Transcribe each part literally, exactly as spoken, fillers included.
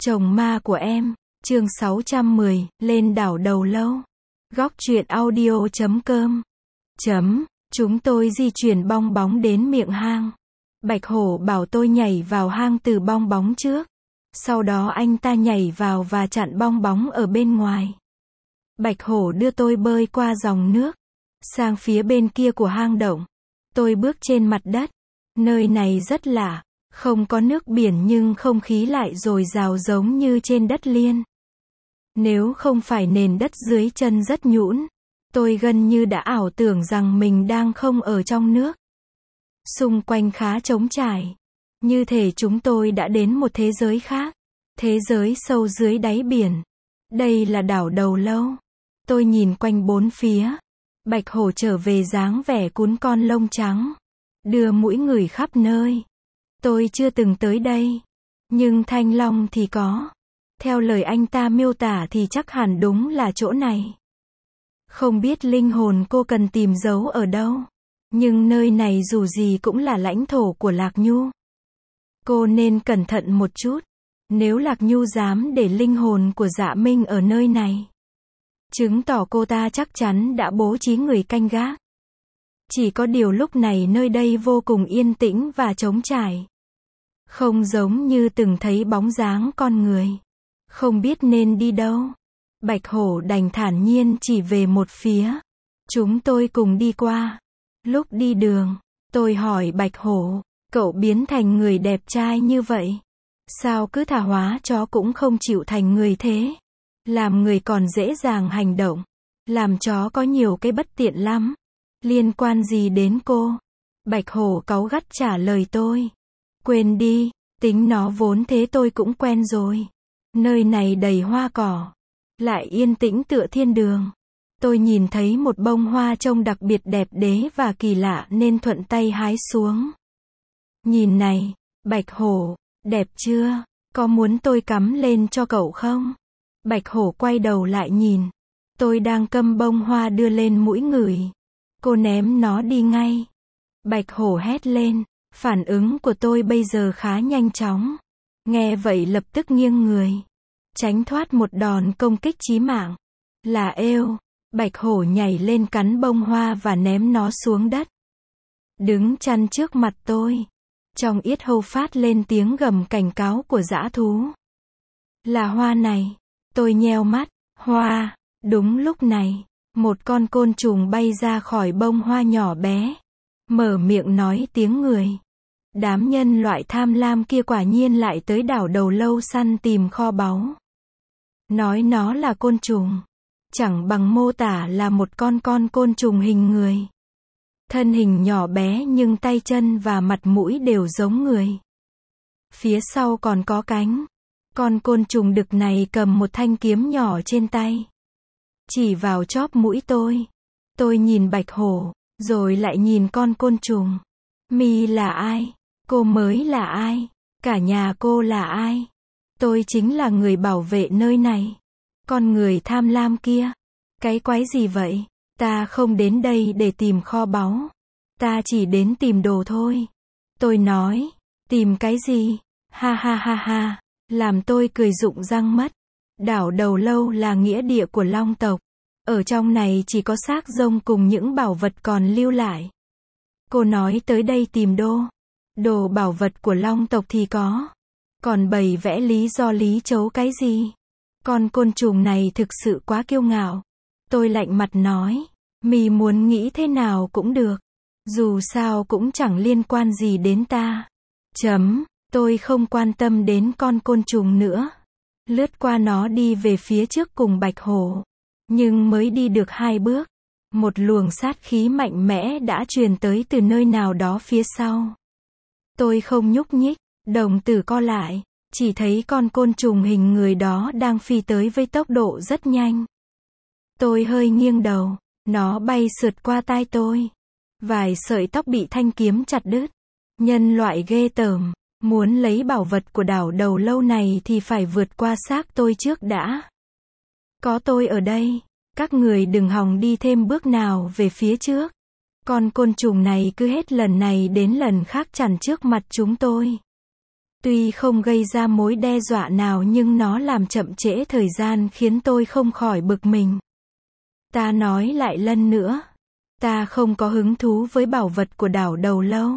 Chồng ma của em, chương sáu trăm mười, lên đảo Đầu Lâu. Góc truyện audio chấm com. Chấm, chúng tôi di chuyển bong bóng đến miệng hang. Bạch Hổ bảo tôi nhảy vào hang từ bong bóng trước. Sau đó anh ta nhảy vào và chặn bong bóng ở bên ngoài. Bạch Hổ đưa tôi bơi qua dòng nước, sang phía bên kia của hang động. Tôi bước trên mặt đất. Nơi này rất lạ, không có nước biển nhưng không khí lại dồi dào giống như trên đất liền. Nếu không phải nền đất dưới chân rất nhũn, tôi gần như đã ảo tưởng rằng mình đang không ở trong nước. Xung quanh khá trống trải, như thể chúng tôi đã đến một thế giới khác, thế giới sâu dưới đáy biển. Đây là đảo Đầu Lâu. Tôi nhìn quanh bốn phía. Bạch Hổ trở về dáng vẻ cún con lông trắng, đưa mũi ngửi khắp nơi. Tôi chưa từng tới đây, nhưng Thanh Long thì có. Theo lời anh ta miêu tả thì chắc hẳn đúng là chỗ này. Không biết linh hồn cô cần tìm dấu ở đâu, nhưng nơi này dù gì cũng là lãnh thổ của Lạc Nhu. Cô nên cẩn thận một chút, nếu Lạc Nhu dám để linh hồn của Dạ Minh ở nơi này, chứng tỏ cô ta chắc chắn đã bố trí người canh gác. Chỉ có điều lúc này nơi đây vô cùng yên tĩnh và trống trải. Không giống như từng thấy bóng dáng con người. Không biết nên đi đâu. Bạch Hổ đành thản nhiên chỉ về một phía. Chúng tôi cùng đi qua. Lúc đi đường, tôi hỏi Bạch Hổ, cậu biến thành người đẹp trai như vậy, sao cứ thả hóa chó cũng không chịu thành người thế? Làm người còn dễ dàng hành động, làm chó có nhiều cái bất tiện lắm. Liên quan gì đến cô? Bạch Hổ cáu gắt trả lời tôi. Quên đi, tính nó vốn thế tôi cũng quen rồi. Nơi này đầy hoa cỏ, lại yên tĩnh tựa thiên đường. Tôi nhìn thấy một bông hoa trông đặc biệt đẹp đẽ và kỳ lạ nên thuận tay hái xuống. Nhìn này, Bạch Hổ, đẹp chưa? Có muốn tôi cắm lên cho cậu không? Bạch Hổ quay đầu lại nhìn. Tôi đang cầm bông hoa đưa lên mũi ngửi. Cô ném nó đi ngay. Bạch Hổ hét lên. Phản ứng của tôi bây giờ khá nhanh chóng. Nghe vậy lập tức nghiêng người, tránh thoát một đòn công kích chí mạng. Là êu. Bạch Hổ nhảy lên cắn bông hoa và ném nó xuống đất. Đứng chắn trước mặt tôi. Trong yết hầu phát lên tiếng gầm cảnh cáo của dã thú. Là hoa này. Tôi nheo mắt. Hoa. Đúng lúc này, một con côn trùng bay ra khỏi bông hoa nhỏ bé. Mở miệng nói tiếng người. Đám nhân loại tham lam kia quả nhiên lại tới đảo Đầu Lâu săn tìm kho báu. Nói nó là côn trùng, chẳng bằng mô tả là một con con côn trùng hình người. Thân hình nhỏ bé nhưng tay chân và mặt mũi đều giống người. Phía sau còn có cánh. Con côn trùng đực này cầm một thanh kiếm nhỏ trên tay, chỉ vào chóp mũi tôi. Tôi nhìn Bạch Hổ, rồi lại nhìn con côn trùng. Mi là ai? Cô mới là ai? Cả nhà cô là ai? Tôi chính là người bảo vệ nơi này. Con người tham lam kia. Cái quái gì vậy? Ta không đến đây để tìm kho báu. Ta chỉ đến tìm đồ thôi. Tôi nói. Tìm cái gì? Ha ha ha ha. Làm tôi cười rụng răng mất. Đảo Đầu Lâu là nghĩa địa của Long tộc. Ở trong này chỉ có xác rông cùng những bảo vật còn lưu lại. Cô nói tới đây tìm đồ. Đồ bảo vật của Long tộc thì có. Còn bày vẽ lý do lý chấu cái gì? Con côn trùng này thực sự quá kiêu ngạo. Tôi lạnh mặt nói. Mì muốn nghĩ thế nào cũng được. Dù sao cũng chẳng liên quan gì đến ta. Chấm. Tôi không quan tâm đến con côn trùng nữa. Lướt qua nó đi về phía trước cùng Bạch Hổ. Nhưng mới đi được hai bước, một luồng sát khí mạnh mẽ đã truyền tới từ nơi nào đó phía sau. Tôi không nhúc nhích, đồng tử co lại, chỉ thấy con côn trùng hình người đó đang phi tới với tốc độ rất nhanh. Tôi hơi nghiêng đầu, nó bay sượt qua tai tôi. Vài sợi tóc bị thanh kiếm chặt đứt. Nhân loại ghê tởm, muốn lấy bảo vật của đảo Đầu Lâu này thì phải vượt qua xác tôi trước đã. Có tôi ở đây, các người đừng hòng đi thêm bước nào về phía trước. Con côn trùng này cứ hết lần này đến lần khác chắn trước mặt chúng tôi. Tuy không gây ra mối đe dọa nào nhưng nó làm chậm trễ thời gian khiến tôi không khỏi bực mình. Ta nói lại lần nữa. Ta không có hứng thú với bảo vật của đảo đầu lâu.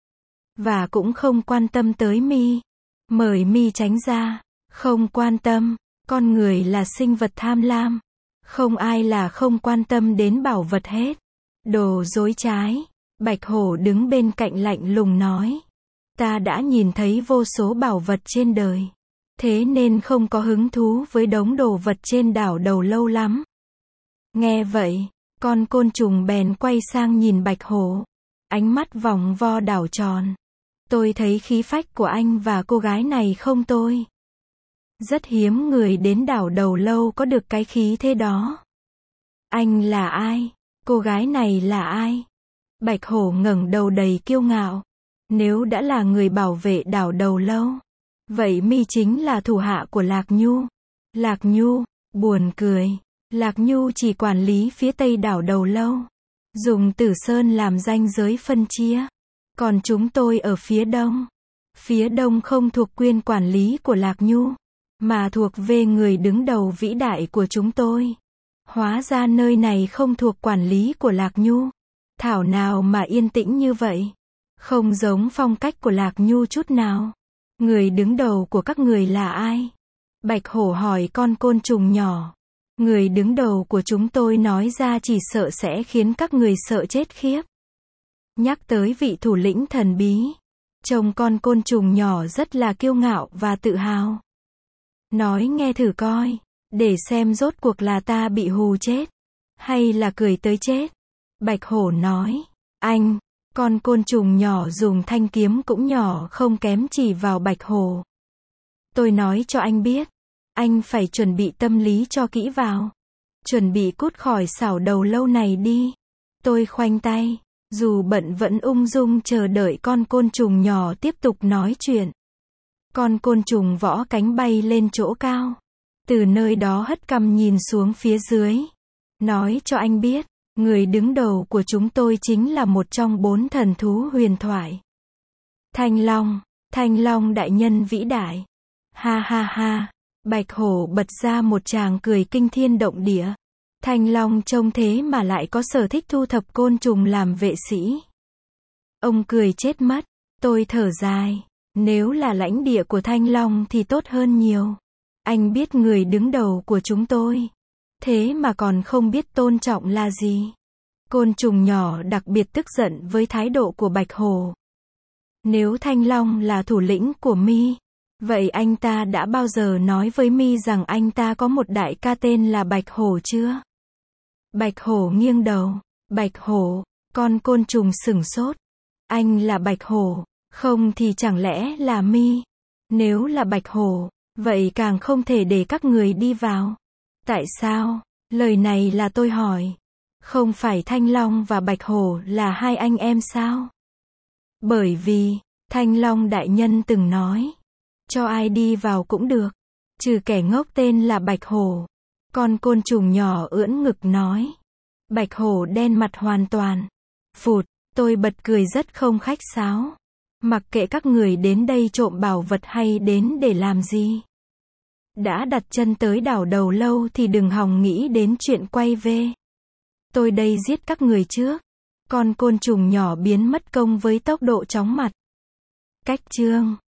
Và cũng không quan tâm tới mi. Mời mi tránh ra. Không quan tâm. Con người là sinh vật tham lam. Không ai là không quan tâm đến bảo vật hết. Đồ dối trá. Bạch hổ đứng bên cạnh lạnh lùng nói. Ta đã nhìn thấy vô số bảo vật trên đời. Thế nên không có hứng thú với đống đồ vật trên đảo đầu lâu lắm. Nghe vậy, con côn trùng bèn quay sang nhìn bạch hổ. Ánh mắt vòng vo đảo tròn. Tôi thấy khí phách của anh và cô gái này không tôi. Rất hiếm người đến đảo đầu lâu có được cái khí thế đó. Anh là ai? Cô gái này là ai? Bạch hổ ngẩng đầu đầy kiêu ngạo. Nếu đã là người bảo vệ đảo đầu lâu, vậy mi chính là thủ hạ của Lạc Nhu. Lạc Nhu, buồn cười. Lạc Nhu chỉ quản lý phía tây đảo đầu lâu. Dùng Tử Sơn làm ranh giới phân chia. Còn chúng tôi ở phía đông. Phía đông không thuộc quyền quản lý của Lạc Nhu, mà thuộc về người đứng đầu vĩ đại của chúng tôi. Hóa ra nơi này không thuộc quản lý của Lạc Nhu. Thảo nào mà yên tĩnh như vậy. Không giống phong cách của Lạc Nhu chút nào. Người đứng đầu của các người là ai? Bạch hổ hỏi con côn trùng nhỏ. Người đứng đầu của chúng tôi nói ra chỉ sợ sẽ khiến các người sợ chết khiếp. Nhắc tới vị thủ lĩnh thần bí. Trông con côn trùng nhỏ rất là kiêu ngạo và tự hào. Nói nghe thử coi. Để xem rốt cuộc là ta bị hù chết. Hay là cười tới chết. Bạch hổ nói. Anh. Con côn trùng nhỏ dùng thanh kiếm cũng nhỏ không kém chỉ vào bạch hổ. Tôi nói cho anh biết. Anh phải chuẩn bị tâm lý cho kỹ vào. Chuẩn bị cút khỏi xảo đầu lâu này đi. Tôi khoanh tay. Dù bận vẫn ung dung chờ đợi con côn trùng nhỏ tiếp tục nói chuyện. Con côn trùng võ cánh bay lên chỗ cao. Từ nơi đó hất cằm nhìn xuống phía dưới. Nói cho anh biết. Người đứng đầu của chúng tôi chính là một trong bốn thần thú huyền thoại. Thanh Long, Thanh Long đại nhân vĩ đại. Ha ha ha, Bạch hổ bật ra một tràng cười kinh thiên động địa. Thanh Long trông thế mà lại có sở thích thu thập côn trùng làm vệ sĩ. Ông cười chết mất, tôi thở dài. Nếu là lãnh địa của Thanh Long thì tốt hơn nhiều. Anh biết người đứng đầu của chúng tôi. Thế mà còn không biết tôn trọng là gì. Côn trùng nhỏ đặc biệt tức giận với thái độ của Bạch hổ. Nếu Thanh Long là thủ lĩnh của mi, vậy anh ta đã bao giờ nói với mi rằng anh ta có một đại ca tên là Bạch hổ chưa? Bạch hổ nghiêng đầu. Bạch hổ, con côn trùng sửng sốt. Anh là Bạch hổ, không thì chẳng lẽ là mi? Nếu là Bạch hổ, vậy càng không thể để các người đi vào. Tại sao? Lời này là tôi hỏi. Không phải Thanh Long và Bạch hổ là hai anh em sao? Bởi vì, Thanh Long đại nhân từng nói, cho ai đi vào cũng được, trừ kẻ ngốc tên là Bạch hổ. Con côn trùng nhỏ ưỡn ngực nói. Bạch hổ đen mặt hoàn toàn. Phụt, tôi bật cười rất không khách sáo. Mặc kệ các người đến đây trộm bảo vật hay đến để làm gì. Đã đặt chân tới đảo đầu lâu thì đừng hòng nghĩ đến chuyện quay về. Tôi đây giết các người trước. Con côn trùng nhỏ biến mất công với tốc độ chóng mặt. Cách chương